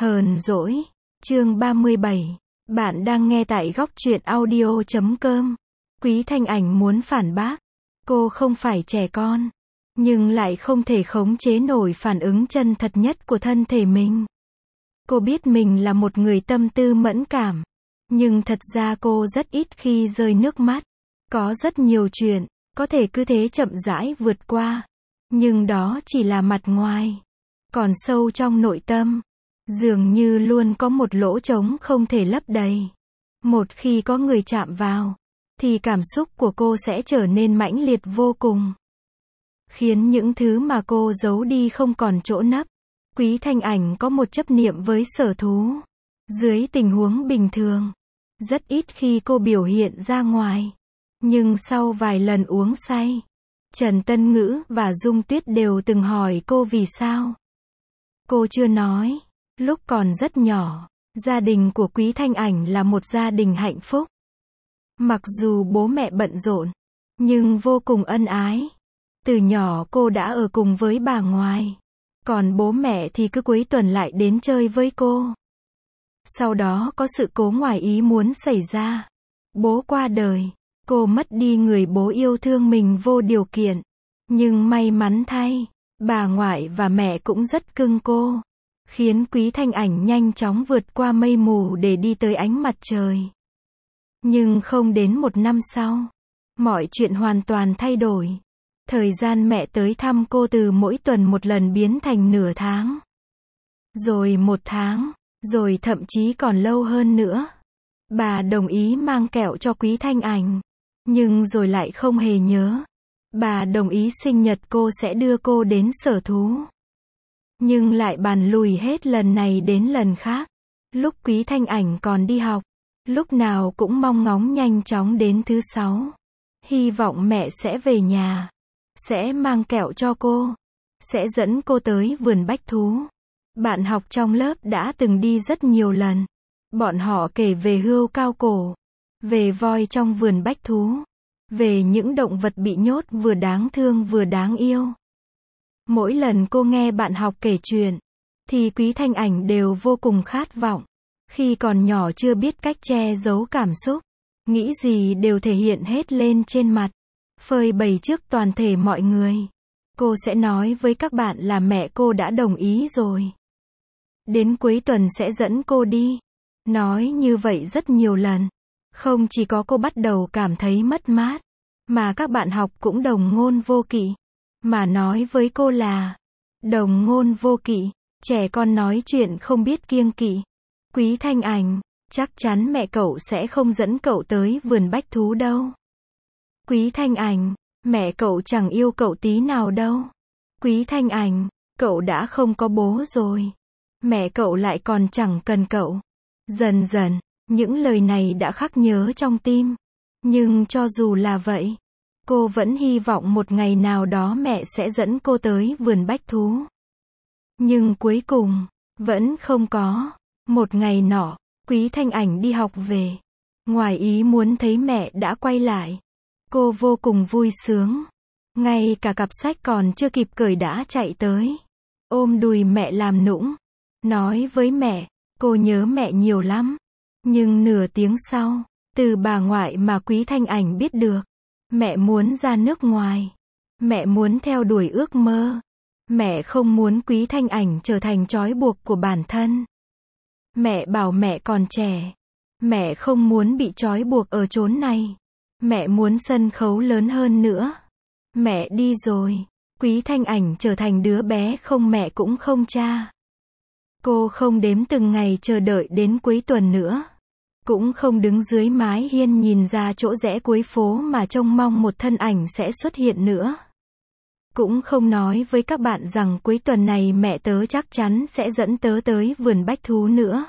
Hờn dỗi, chương 37. Bạn đang nghe tại góc truyện audio.com. Quý Thanh Ảnh muốn phản bác. Cô không phải trẻ con, nhưng lại không thể khống chế nổi phản ứng chân thật nhất của thân thể mình. Cô biết mình là một người tâm tư mẫn cảm, nhưng thật ra cô rất ít khi rơi nước mắt. Có rất nhiều chuyện, có thể cứ thế chậm rãi vượt qua. Nhưng đó chỉ là mặt ngoài. Còn sâu trong nội tâm, dường như luôn có một lỗ trống không thể lấp đầy. Một khi có người chạm vào, thì cảm xúc của cô sẽ trở nên mãnh liệt vô cùng. Khiến những thứ mà cô giấu đi không còn chỗ nấp. Quý Thanh Ảnh có một chấp niệm với sở thú. Dưới tình huống bình thường, rất ít khi cô biểu hiện ra ngoài. Nhưng sau vài lần uống say, Trần Tân Ngữ và Dung Tuyết đều từng hỏi cô vì sao. Cô chưa nói. Lúc còn rất nhỏ, gia đình của Quý Thanh Ảnh là một gia đình hạnh phúc. Mặc dù bố mẹ bận rộn, nhưng vô cùng ân ái. Từ nhỏ cô đã ở cùng với bà ngoại. Còn bố mẹ thì cứ cuối tuần lại đến chơi với cô. Sau đó có sự cố ngoài ý muốn xảy ra. Bố qua đời. Cô mất đi người bố yêu thương mình vô điều kiện. Nhưng may mắn thay, bà ngoại và mẹ cũng rất cưng cô. Khiến Quý Thanh Ảnh nhanh chóng vượt qua mây mù để đi tới ánh mặt trời. Nhưng không đến một năm sau, mọi chuyện hoàn toàn thay đổi. Thời gian mẹ tới thăm cô từ mỗi tuần một lần biến thành nửa tháng. Rồi một tháng, rồi thậm chí còn lâu hơn nữa. Bà đồng ý mang kẹo cho Quý Thanh Ảnh. Nhưng rồi lại không hề nhớ. Bà đồng ý sinh nhật cô sẽ đưa cô đến sở thú. Nhưng lại bàn lùi hết lần này đến lần khác. Lúc Quý Thanh Ảnh còn đi học, lúc nào cũng mong ngóng nhanh chóng đến thứ Sáu. Hy vọng mẹ sẽ về nhà, sẽ mang kẹo cho cô, sẽ dẫn cô tới vườn bách thú. Bạn học trong lớp đã từng đi rất nhiều lần. Bọn họ kể về hươu cao cổ, về voi trong vườn bách thú, về những động vật bị nhốt vừa đáng thương vừa đáng yêu. Mỗi lần cô nghe bạn học kể chuyện, thì Quý Thanh Ảnh đều vô cùng khát vọng. Khi còn nhỏ chưa biết cách che giấu cảm xúc, nghĩ gì đều thể hiện hết lên trên mặt, phơi bày trước toàn thể mọi người. Cô sẽ nói với các bạn là mẹ cô đã đồng ý rồi. Đến cuối tuần sẽ dẫn cô đi. Nói như vậy rất nhiều lần. Không chỉ có cô bắt đầu cảm thấy mất mát, mà các bạn học cũng đồng ngôn vô kỵ. Mà nói với cô là, đồng ngôn vô kỵ, trẻ con nói chuyện không biết kiêng kỵ. Quý Thanh Ảnh, chắc chắn mẹ cậu sẽ không dẫn cậu tới vườn bách thú đâu. Quý Thanh Ảnh, mẹ cậu chẳng yêu cậu tí nào đâu. Quý Thanh Ảnh, cậu đã không có bố rồi. Mẹ cậu lại còn chẳng cần cậu. Dần dần, những lời này đã khắc nhớ trong tim. Nhưng cho dù là vậy, cô vẫn hy vọng một ngày nào đó mẹ sẽ dẫn cô tới vườn bách thú. Nhưng cuối cùng, vẫn không có. Một ngày nọ, Quý Thanh Ảnh đi học về. Ngoài ý muốn thấy mẹ đã quay lại. Cô vô cùng vui sướng. Ngay cả cặp sách còn chưa kịp cởi đã chạy tới. Ôm đùi mẹ làm nũng. Nói với mẹ, cô nhớ mẹ nhiều lắm. Nhưng nửa tiếng sau, từ bà ngoại mà Quý Thanh Ảnh biết được, mẹ muốn ra nước ngoài. Mẹ muốn theo đuổi ước mơ. Mẹ không muốn Quý Thanh Ảnh trở thành trói buộc của bản thân. Mẹ bảo mẹ còn trẻ. Mẹ không muốn bị trói buộc ở chốn này. Mẹ muốn sân khấu lớn hơn nữa. Mẹ đi rồi. Quý Thanh Ảnh trở thành đứa bé không mẹ cũng không cha. Cô không đếm từng ngày chờ đợi đến cuối tuần nữa. Cũng không đứng dưới mái hiên nhìn ra chỗ rẽ cuối phố mà trông mong một thân ảnh sẽ xuất hiện nữa. Cũng không nói với các bạn rằng cuối tuần này mẹ tớ chắc chắn sẽ dẫn tớ tới vườn bách thú nữa.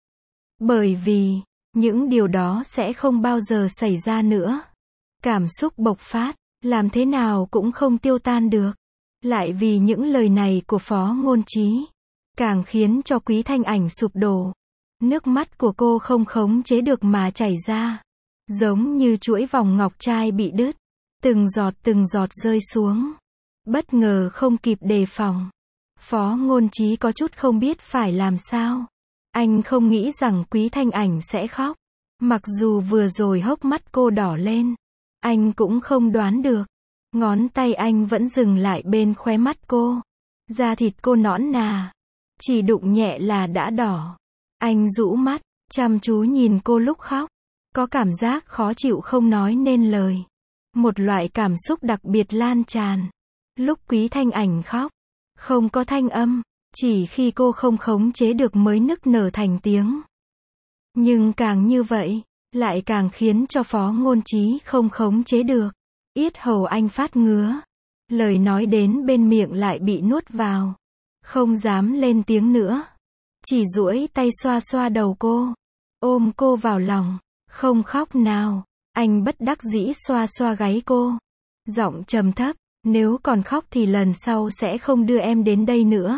Bởi vì, những điều đó sẽ không bao giờ xảy ra nữa. Cảm xúc bộc phát, làm thế nào cũng không tiêu tan được. Lại vì những lời này của Phó Ngôn Trí, càng khiến cho Quý Thanh Ảnh sụp đổ. Nước mắt của cô không khống chế được mà chảy ra. Giống như chuỗi vòng ngọc trai bị đứt. Từng giọt rơi xuống. Bất ngờ không kịp đề phòng. Phó Ngôn Trí có chút không biết phải làm sao. Anh không nghĩ rằng Quý Thanh Ảnh sẽ khóc. Mặc dù vừa rồi hốc mắt cô đỏ lên, anh cũng không đoán được. Ngón tay anh vẫn dừng lại bên khóe mắt cô. Da thịt cô nõn nà, chỉ đụng nhẹ là đã đỏ. Anh rũ mắt, chăm chú nhìn cô lúc khóc. Có cảm giác khó chịu không nói nên lời. Một loại cảm xúc đặc biệt lan tràn. Lúc Quý Thanh Ảnh khóc, không có thanh âm, chỉ khi cô không khống chế được mới nức nở thành tiếng. Nhưng càng như vậy, lại càng khiến cho Phó Ngôn Chí không khống chế được. Yết hầu anh phát ngứa. Lời nói đến bên miệng lại bị nuốt vào. Không dám lên tiếng nữa. Chỉ duỗi tay xoa xoa đầu cô. Ôm cô vào lòng. Không khóc nào. Anh bất đắc dĩ xoa xoa gáy cô. Giọng trầm thấp. Nếu còn khóc thì lần sau sẽ không đưa em đến đây nữa.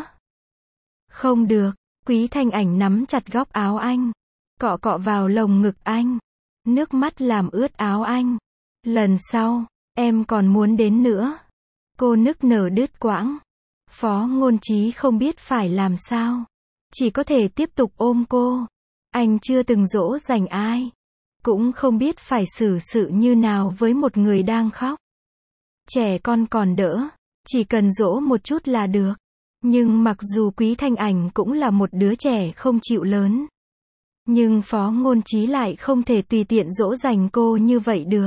Không được. Quý Thanh Ảnh nắm chặt góc áo anh. Cọ cọ vào lồng ngực anh. Nước mắt làm ướt áo anh. Lần sau, em còn muốn đến nữa. Cô nức nở đứt quãng. Phó Ngôn Chí không biết phải làm sao. Chỉ có thể tiếp tục ôm cô. Anh chưa từng dỗ dành ai. Cũng không biết phải xử sự như nào với một người đang khóc. Trẻ con còn đỡ. Chỉ cần dỗ một chút là được. Nhưng mặc dù Quý Thanh Ảnh cũng là một đứa trẻ không chịu lớn. Nhưng Phó Ngôn Chí lại không thể tùy tiện dỗ dành cô như vậy được.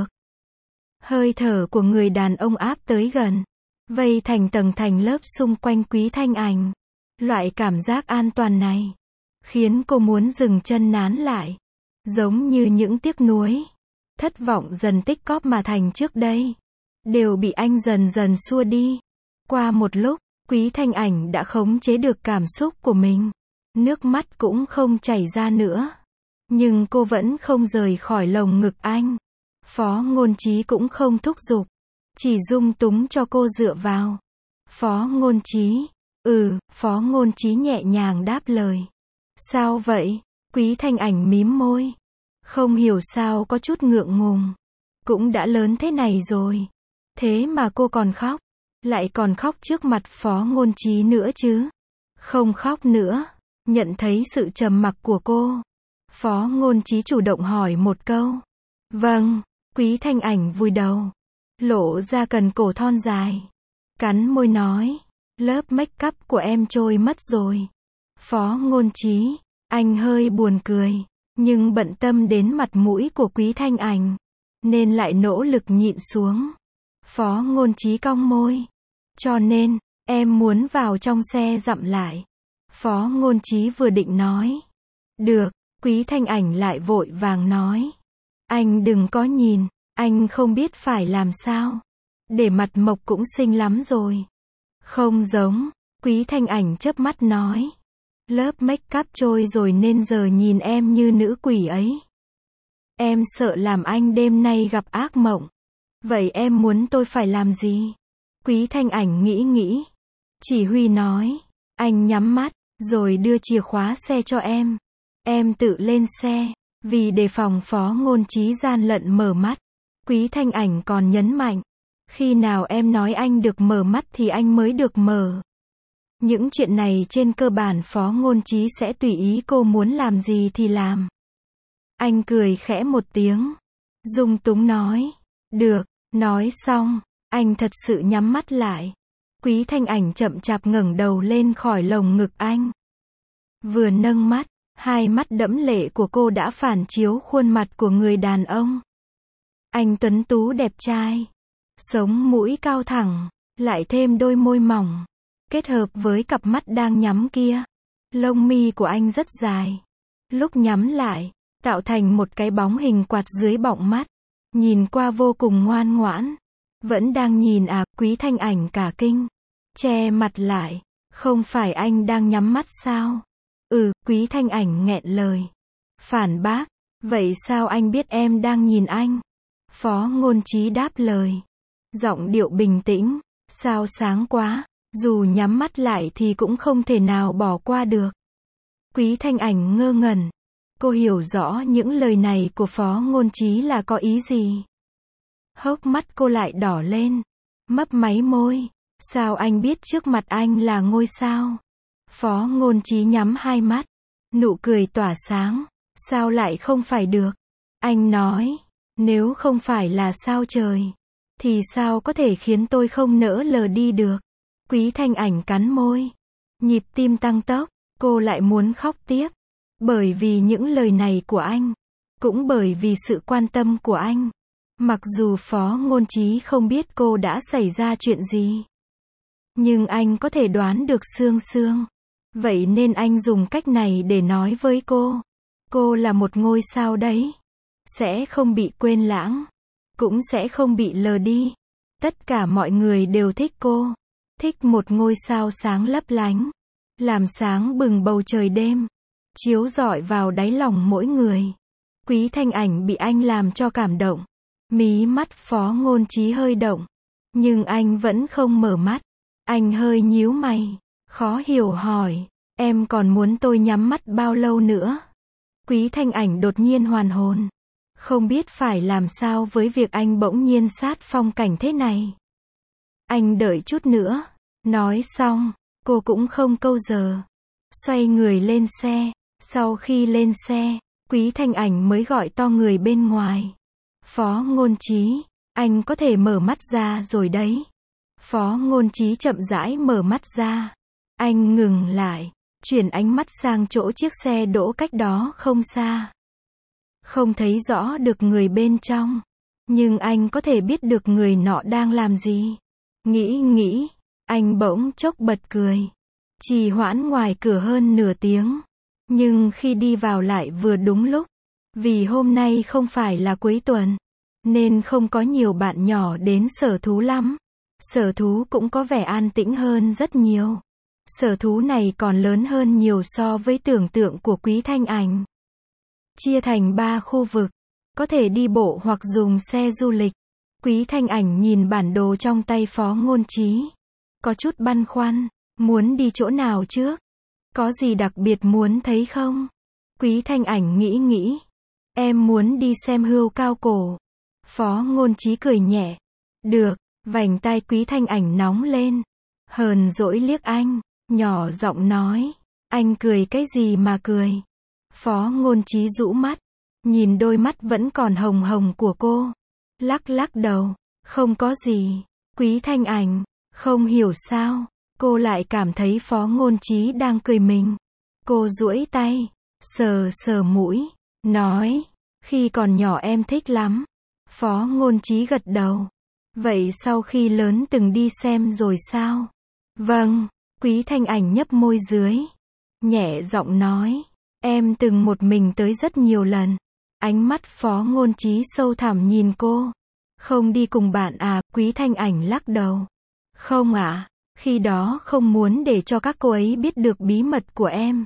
Hơi thở của người đàn ông áp tới gần. Vây thành tầng thành lớp xung quanh Quý Thanh Ảnh. Loại cảm giác an toàn này khiến cô muốn dừng chân nán lại. Giống như những tiếc nuối, thất vọng dần tích cóp mà thành trước đây. Đều bị anh dần dần xua đi. Qua một lúc, Quý Thanh Ảnh đã khống chế được cảm xúc của mình. Nước mắt cũng không chảy ra nữa. Nhưng cô vẫn không rời khỏi lồng ngực anh. Phó Ngôn Chí cũng không thúc giục. Chỉ dung túng cho cô dựa vào. Phó Ngôn Chí. Phó Ngôn Chí nhẹ nhàng đáp lời. Sao vậy? Quý Thanh Ảnh mím môi. Không hiểu sao có chút ngượng ngùng. Cũng đã lớn thế này rồi. Thế mà cô còn khóc. Lại còn khóc trước mặt Phó Ngôn Chí nữa chứ. Không khóc nữa. Nhận thấy sự trầm mặc của cô. Phó Ngôn Chí chủ động hỏi một câu. Vâng. Quý Thanh Ảnh vùi đầu. Lộ ra cần cổ thon dài. Cắn môi nói. Lớp make up của em trôi mất rồi. Phó Ngôn Chí. Anh hơi buồn cười. Nhưng bận tâm đến mặt mũi của Quý Thanh Ảnh. Nên lại nỗ lực nhịn xuống. Phó Ngôn Chí cong môi. Cho nên, em muốn vào trong xe dặm lại. Phó Ngôn Chí vừa định nói. Được. Quý Thanh Ảnh lại vội vàng nói. Anh đừng có nhìn. Anh không biết phải làm sao. Để mặt mộc cũng xinh lắm rồi. Không giống. Quý Thanh Ảnh chớp mắt nói. Lớp make up trôi rồi nên giờ nhìn em như nữ quỷ ấy. Em sợ làm anh đêm nay gặp ác mộng. Vậy em muốn tôi phải làm gì? Quý Thanh Ảnh nghĩ. Chỉ huy nói. Anh nhắm mắt, rồi đưa chìa khóa xe cho em. Em tự lên xe. Vì đề phòng Phó Ngôn Chí gian lận mở mắt. Quý Thanh Ảnh còn nhấn mạnh. Khi nào em nói anh được mở mắt thì anh mới được mở. Những chuyện này trên cơ bản Phó Ngôn Chí sẽ tùy ý cô muốn làm gì thì làm. Anh cười khẽ một tiếng. Dung túng nói. Được. Nói xong, anh thật sự nhắm mắt lại. Quý Thanh Ảnh chậm chạp ngẩng đầu lên khỏi lồng ngực anh. Vừa nâng mắt, hai mắt đẫm lệ của cô đã phản chiếu khuôn mặt của người đàn ông. Anh tuấn tú đẹp trai. Sống mũi cao thẳng, lại thêm đôi môi mỏng. Kết hợp với cặp mắt đang nhắm kia. Lông mi của anh rất dài. Lúc nhắm lại, tạo thành một cái bóng hình quạt dưới bọng mắt. Nhìn qua vô cùng ngoan ngoãn. Vẫn đang nhìn à, Quý Thanh Ảnh cả kinh. Che mặt lại. Không phải anh đang nhắm mắt sao? Quý Thanh Ảnh nghẹn lời. Phản bác. Vậy sao anh biết em đang nhìn anh? Phó Ngôn Chí đáp lời. Giọng điệu bình tĩnh. Sao sáng quá. Dù nhắm mắt lại thì cũng không thể nào bỏ qua được. Quý Thanh Ảnh ngơ ngẩn. Cô hiểu rõ những lời này của Phó Ngôn Chí là có ý gì. Hốc mắt cô lại đỏ lên. Mấp máy môi. Sao anh biết trước mặt anh là ngôi sao? Phó Ngôn Chí nhắm hai mắt. Nụ cười tỏa sáng. Sao lại không phải được? Anh nói, nếu không phải là sao trời, thì sao có thể khiến tôi không nỡ lờ đi được? Quý Thanh Ảnh cắn môi. Nhịp tim tăng tốc, cô lại muốn khóc tiếp. Bởi vì những lời này của anh, cũng bởi vì sự quan tâm của anh. Mặc dù Phó Ngôn Chí không biết cô đã xảy ra chuyện gì, nhưng anh có thể đoán được sương sương. Vậy nên anh dùng cách này để nói với cô. Cô là một ngôi sao đấy. Sẽ không bị quên lãng. Cũng sẽ không bị lờ đi. Tất cả mọi người đều thích cô. Thích một ngôi sao sáng lấp lánh. Làm sáng bừng bầu trời đêm. Chiếu rọi vào đáy lòng mỗi người. Quý Thanh Ảnh bị anh làm cho cảm động. Mí mắt Phó Ngôn Chí hơi động. Nhưng anh vẫn không mở mắt. Anh hơi nhíu mày. Khó hiểu hỏi. Em còn muốn tôi nhắm mắt bao lâu nữa? Quý Thanh Ảnh đột nhiên hoàn hồn. Không biết phải làm sao với việc anh bỗng nhiên sát phong cảnh thế này. Anh đợi chút nữa. Nói xong, cô cũng không câu giờ. Xoay người lên xe. Sau khi lên xe, Quý Thanh Ảnh mới gọi to người bên ngoài. Phó Ngôn Chí, anh có thể mở mắt ra rồi đấy. Phó Ngôn Chí chậm rãi mở mắt ra. Anh ngừng lại, chuyển ánh mắt sang chỗ chiếc xe đỗ cách đó không xa. Không thấy rõ được người bên trong, nhưng anh có thể biết được người nọ đang làm gì. Nghĩ, anh bỗng chốc bật cười. Trì hoãn ngoài cửa hơn nửa tiếng, nhưng khi đi vào lại vừa đúng lúc. Vì hôm nay không phải là cuối tuần, nên không có nhiều bạn nhỏ đến sở thú lắm. Sở thú cũng có vẻ an tĩnh hơn rất nhiều. Sở thú này còn lớn hơn nhiều so với tưởng tượng của Quý Thanh Ảnh. Chia thành 3 khu vực, có thể đi bộ hoặc dùng xe du lịch. Quý Thanh Ảnh nhìn bản đồ trong tay Phó Ngôn Chí. Có chút băn khoăn, muốn đi chỗ nào trước? Có gì đặc biệt muốn thấy không? Quý Thanh Ảnh nghĩ. Em muốn đi xem hươu cao cổ. Phó Ngôn Chí cười nhẹ. Được, vành tai Quý Thanh Ảnh nóng lên. Hờn dỗi liếc anh, nhỏ giọng nói. Anh cười cái gì mà cười? Phó Ngôn Chí rũ mắt, nhìn đôi mắt vẫn còn hồng hồng của cô. Lắc đầu, không có gì. Quý Thanh Ảnh, không hiểu sao, cô lại cảm thấy Phó Ngôn Chí đang cười mình. Cô duỗi tay, sờ mũi, nói, khi còn nhỏ em thích lắm. Phó Ngôn Chí gật đầu. Vậy sau khi lớn từng đi xem rồi sao? Vâng, Quý Thanh Ảnh nhấp môi dưới, nhẹ giọng nói, em từng một mình tới rất nhiều lần. Ánh mắt Phó Ngôn Chí sâu thẳm nhìn cô. Không đi cùng bạn à? Quý Thanh Ảnh lắc đầu. Không ạ, khi đó không muốn để cho các cô ấy biết được bí mật của em.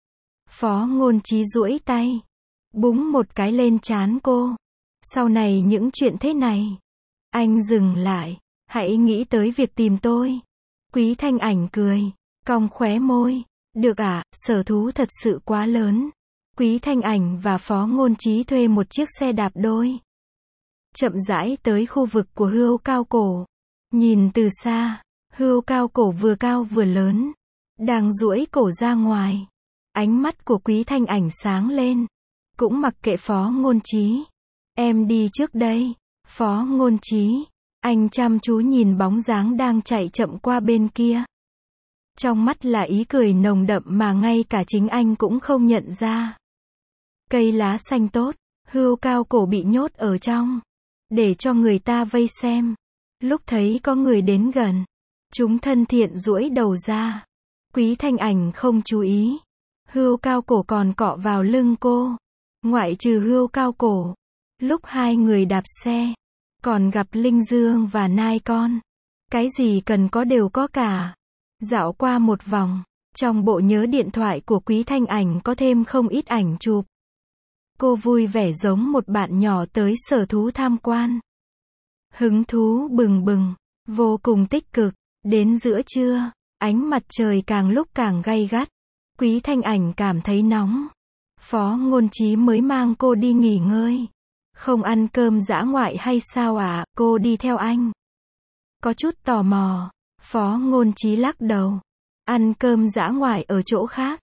Phó Ngôn Chí duỗi tay, búng một cái lên trán cô. Sau này những chuyện thế này, anh dừng lại, hãy nghĩ tới việc tìm tôi. Quý Thanh Ảnh cười, cong khóe môi. Được ạ, sở thú thật sự quá lớn. Quý Thanh Ảnh và Phó Ngôn Chí thuê một chiếc xe đạp đôi. Chậm rãi tới khu vực của hươu cao cổ. Nhìn từ xa, hươu cao cổ vừa cao vừa lớn, đang duỗi cổ ra ngoài. Ánh mắt của Quý Thanh Ảnh sáng lên. Cũng mặc kệ Phó Ngôn Chí. Em đi trước đây. Phó Ngôn Chí. Anh chăm chú nhìn bóng dáng đang chạy chậm qua bên kia. Trong mắt là ý cười nồng đậm mà ngay cả chính anh cũng không nhận ra. Cây lá xanh tốt, hươu cao cổ bị nhốt ở trong, để cho người ta vây xem. Lúc thấy có người đến gần, chúng thân thiện duỗi đầu ra. Quý Thanh Ảnh không chú ý. Hươu cao cổ còn cọ vào lưng cô. Ngoại trừ hươu cao cổ, lúc hai người đạp xe, còn gặp Linh Dương và nai con. Cái gì cần có đều có cả. Dạo qua một vòng, trong bộ nhớ điện thoại của Quý Thanh Ảnh có thêm không ít ảnh chụp. Cô vui vẻ giống một bạn nhỏ tới sở thú tham quan. Hứng thú bừng bừng, vô cùng tích cực. Đến giữa trưa, ánh mặt trời càng lúc càng gay gắt. Quý Thanh Ảnh cảm thấy nóng. Phó Ngôn Chí mới mang cô đi nghỉ ngơi. Không ăn cơm dã ngoại hay sao ạ? Cô đi theo anh. Có chút tò mò. Phó Ngôn Chí lắc đầu. Ăn cơm dã ngoại ở chỗ khác.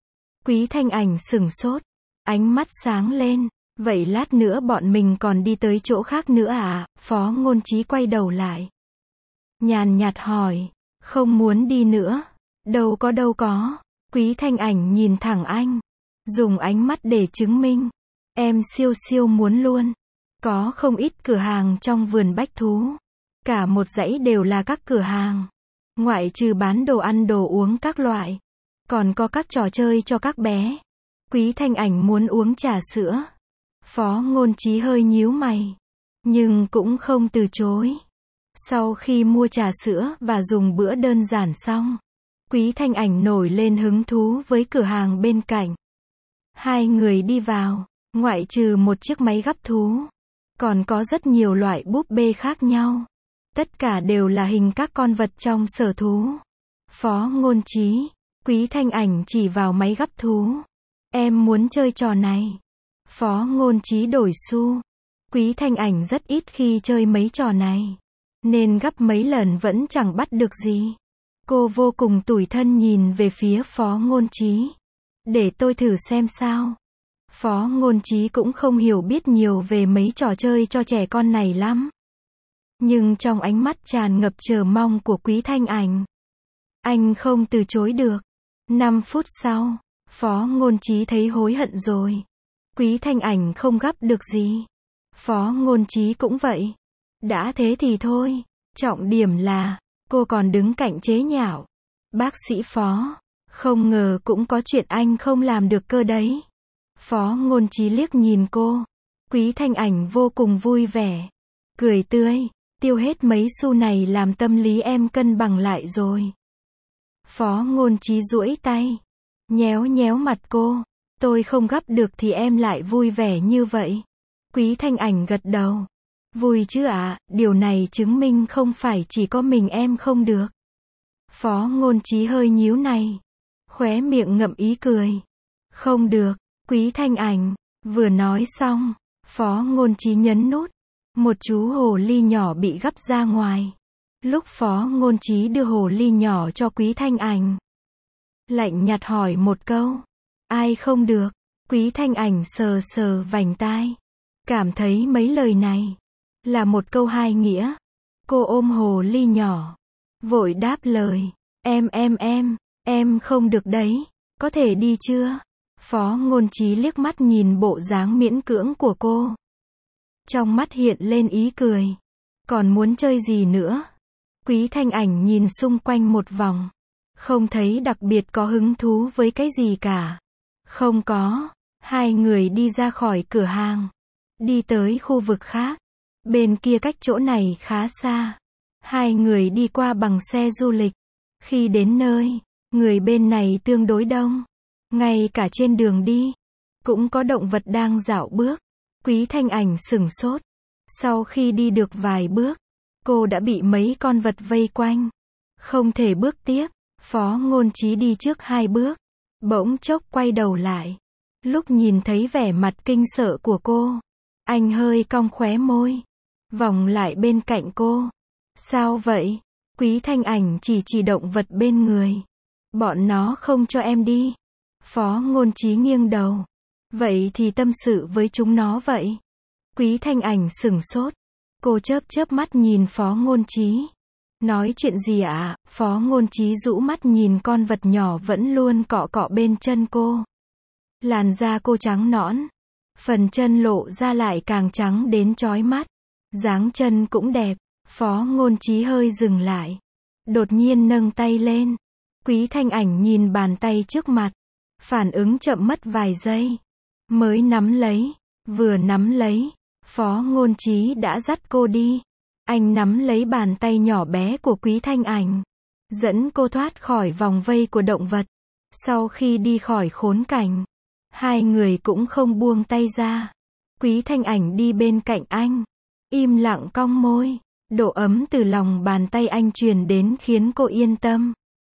Quý Thanh Ảnh sửng sốt, ánh mắt sáng lên. Vậy lát nữa bọn mình còn đi tới chỗ khác nữa à? Phó Ngôn Chí quay đầu lại. Nhàn nhạt hỏi. Không muốn đi nữa. Đâu có. Quý Thanh Ảnh nhìn thẳng anh. Dùng ánh mắt để chứng minh. Em siêu muốn luôn. Có không ít cửa hàng trong vườn bách thú. Cả một dãy đều là các cửa hàng. Ngoại trừ bán đồ ăn đồ uống các loại. Còn có các trò chơi cho các bé. Quý Thanh Ảnh muốn uống trà sữa. Phó Ngôn Chí hơi nhíu mày. Nhưng cũng không từ chối. Sau khi mua trà sữa và dùng bữa đơn giản xong, Quý Thanh Ảnh nổi lên hứng thú với cửa hàng bên cạnh. Hai người đi vào, ngoại trừ một chiếc máy gắp thú, còn có rất nhiều loại búp bê khác nhau. Tất cả đều là hình các con vật trong sở thú. Phó Ngôn Chí, Quý Thanh Ảnh chỉ vào máy gắp thú. Em muốn chơi trò này. Phó Ngôn Chí đổi xu. Quý Thanh Ảnh rất ít khi chơi mấy trò này. Nên gắp mấy lần vẫn chẳng bắt được gì. Cô vô cùng tủi thân nhìn về phía Phó Ngôn Chí. Để tôi thử xem sao. Phó Ngôn Chí cũng không hiểu biết nhiều về mấy trò chơi cho trẻ con này lắm. Nhưng trong ánh mắt tràn ngập chờ mong của Quý Thanh Ảnh, anh không từ chối được. 5 phút sau, Phó Ngôn Chí thấy hối hận rồi. Quý Thanh Ảnh không gắp được gì. Phó Ngôn Chí cũng vậy. Đã thế thì thôi. Trọng điểm là, cô còn đứng cạnh chế nhạo. Bác sĩ Phó, không ngờ cũng có chuyện anh không làm được cơ đấy. Phó Ngôn Chí liếc nhìn cô. Quý Thanh Ảnh vô cùng vui vẻ. Cười tươi, tiêu hết mấy xu này làm tâm lý em cân bằng lại rồi. Phó Ngôn Chí duỗi tay, nhéo mặt cô. Tôi không gắp được thì em lại vui vẻ như vậy. Quý Thanh Ảnh gật đầu. Vui chứ ạ, điều này chứng minh không phải chỉ có mình em không được. Phó Ngôn Chí hơi nhíu này. Khóe miệng ngậm ý cười. Không được, Quý Thanh Ảnh. Vừa nói xong, Phó Ngôn Chí nhấn nút. Một chú hồ ly nhỏ bị gắp ra ngoài. Lúc Phó Ngôn Chí đưa hồ ly nhỏ cho Quý Thanh Ảnh, lạnh nhạt hỏi một câu. Ai không được? Quý Thanh Ảnh sờ vành tai. Cảm thấy mấy lời này là một câu hai nghĩa. Cô ôm hồ ly nhỏ, vội đáp lời. Em không được đấy. Có thể đi chưa? Phó Ngôn Chí liếc mắt nhìn bộ dáng miễn cưỡng của cô. Trong mắt hiện lên ý cười. Còn muốn chơi gì nữa? Quý Thanh Ảnh nhìn xung quanh một vòng. Không thấy đặc biệt có hứng thú với cái gì cả. Không có. Hai người đi ra khỏi cửa hàng. Đi tới khu vực khác. Bên kia cách chỗ này khá xa. Hai người đi qua bằng xe du lịch. Khi đến nơi, người bên này tương đối đông. Ngay cả trên đường đi, cũng có động vật đang dạo bước. Quý Thanh Ảnh sửng sốt. Sau khi đi được vài bước, cô đã bị mấy con vật vây quanh. Không thể bước tiếp. Phó Ngôn Chí đi trước 2 bước. Bỗng chốc quay đầu lại. Lúc nhìn thấy vẻ mặt kinh sợ của cô, anh hơi cong khóe môi. Vòng lại bên cạnh cô. Sao vậy? Quý Thanh Ảnh chỉ động vật bên người. Bọn nó không cho em đi. Phó Ngôn Chí nghiêng đầu. Vậy thì tâm sự với chúng nó vậy. Quý Thanh Ảnh sửng sốt. Cô chớp mắt nhìn Phó Ngôn Chí. Nói chuyện gì ạ? Phó Ngôn Chí rũ mắt nhìn con vật nhỏ vẫn luôn cọ bên chân cô. Làn da cô trắng nõn. Phần chân lộ ra lại càng trắng đến chói mắt. Dáng chân cũng đẹp. Phó Ngôn Chí hơi dừng lại. Đột nhiên nâng tay lên. Quý Thanh Ảnh nhìn bàn tay trước mặt. Phản ứng chậm mất vài giây. Mới nắm lấy. Vừa nắm lấy, Phó Ngôn Chí đã dắt cô đi. Anh nắm lấy bàn tay nhỏ bé của Quý Thanh Ảnh, dẫn cô thoát khỏi vòng vây của động vật. Sau khi đi khỏi khốn cảnh, hai người cũng không buông tay ra. Quý Thanh Ảnh đi bên cạnh anh, im lặng cong môi. Độ ấm từ lòng bàn tay anh truyền đến khiến cô yên tâm.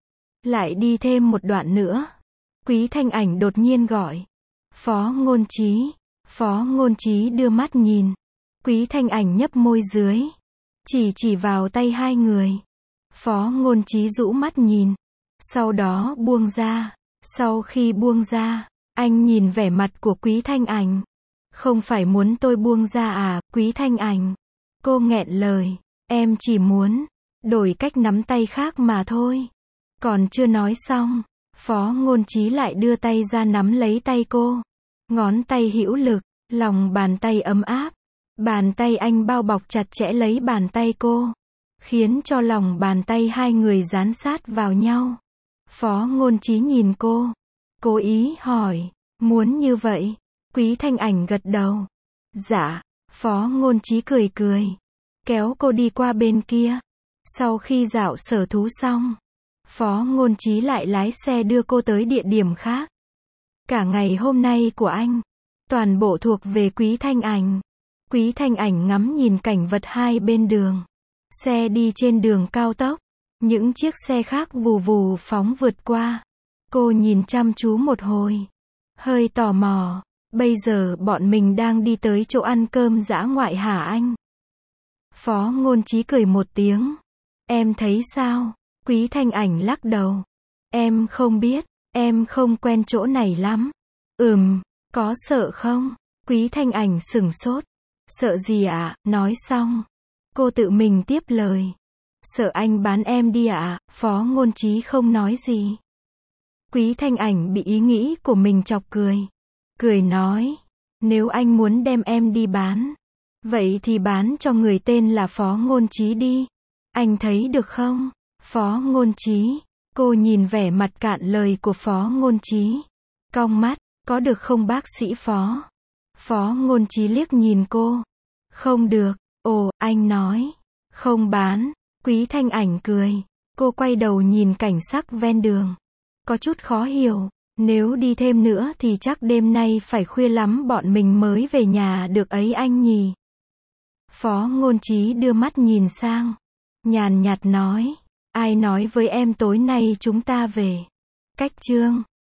Lại đi thêm một đoạn nữa. Quý Thanh Ảnh đột nhiên gọi. Phó Ngôn Chí. Phó Ngôn Chí đưa mắt nhìn. Quý Thanh Ảnh nhấp môi dưới. Chỉ vào tay hai người. Phó Ngôn Chí rũ mắt nhìn. Sau đó buông ra. Sau khi buông ra, anh nhìn vẻ mặt của Quý Thanh Ảnh. Không phải muốn tôi buông ra à, Quý Thanh Ảnh? Cô nghẹn lời. Em chỉ muốn đổi cách nắm tay khác mà thôi. Còn chưa nói xong, Phó Ngôn Chí lại đưa tay ra nắm lấy tay cô. Ngón tay hữu lực, lòng bàn tay ấm áp. Bàn tay anh bao bọc chặt chẽ lấy bàn tay cô, khiến cho lòng bàn tay hai người dán sát vào nhau. Phó Ngôn Chí nhìn cô, cố ý hỏi, muốn như vậy? Quý Thanh Ảnh gật đầu. Dạ. Phó Ngôn Chí cười cười, kéo cô đi qua bên kia. Sau khi dạo sở thú xong, Phó Ngôn Chí lại lái xe đưa cô tới địa điểm khác. Cả ngày hôm nay của anh, toàn bộ thuộc về Quý Thanh Ảnh. Quý Thanh Ảnh ngắm nhìn cảnh vật hai bên đường. Xe đi trên đường cao tốc, những chiếc xe khác vù vù phóng vượt qua. Cô nhìn chăm chú một hồi, hơi tò mò, bây giờ bọn mình đang đi tới chỗ ăn cơm dã ngoại hả anh? Phó Ngôn Chí cười một tiếng. Em thấy sao? Quý Thanh Ảnh lắc đầu. Em không biết, em không quen chỗ này lắm. Có sợ không? Quý Thanh Ảnh sửng sốt. Sợ gì ạ? Nói xong, cô tự mình tiếp lời. Sợ anh bán em đi ạ? Phó Ngôn Chí không nói gì. Quý Thanh Ảnh bị ý nghĩ của mình chọc cười. Cười nói, nếu anh muốn đem em đi bán, vậy thì bán cho người tên là Phó Ngôn Chí đi. Anh thấy được không? Phó Ngôn Chí. Cô nhìn vẻ mặt cạn lời của Phó Ngôn Chí, cong mắt, có được không bác sĩ Phó? Phó Ngôn Chí liếc nhìn cô. Không được. Ồ, anh nói, không bán. Quý Thanh Ảnh cười. Cô quay đầu nhìn cảnh sắc ven đường, có chút khó hiểu. Nếu đi thêm nữa thì chắc đêm nay phải khuya lắm bọn mình mới về nhà được ấy anh nhỉ. Phó Ngôn Chí đưa mắt nhìn sang, nhàn nhạt nói, ai nói với em tối nay chúng ta về? Cách chương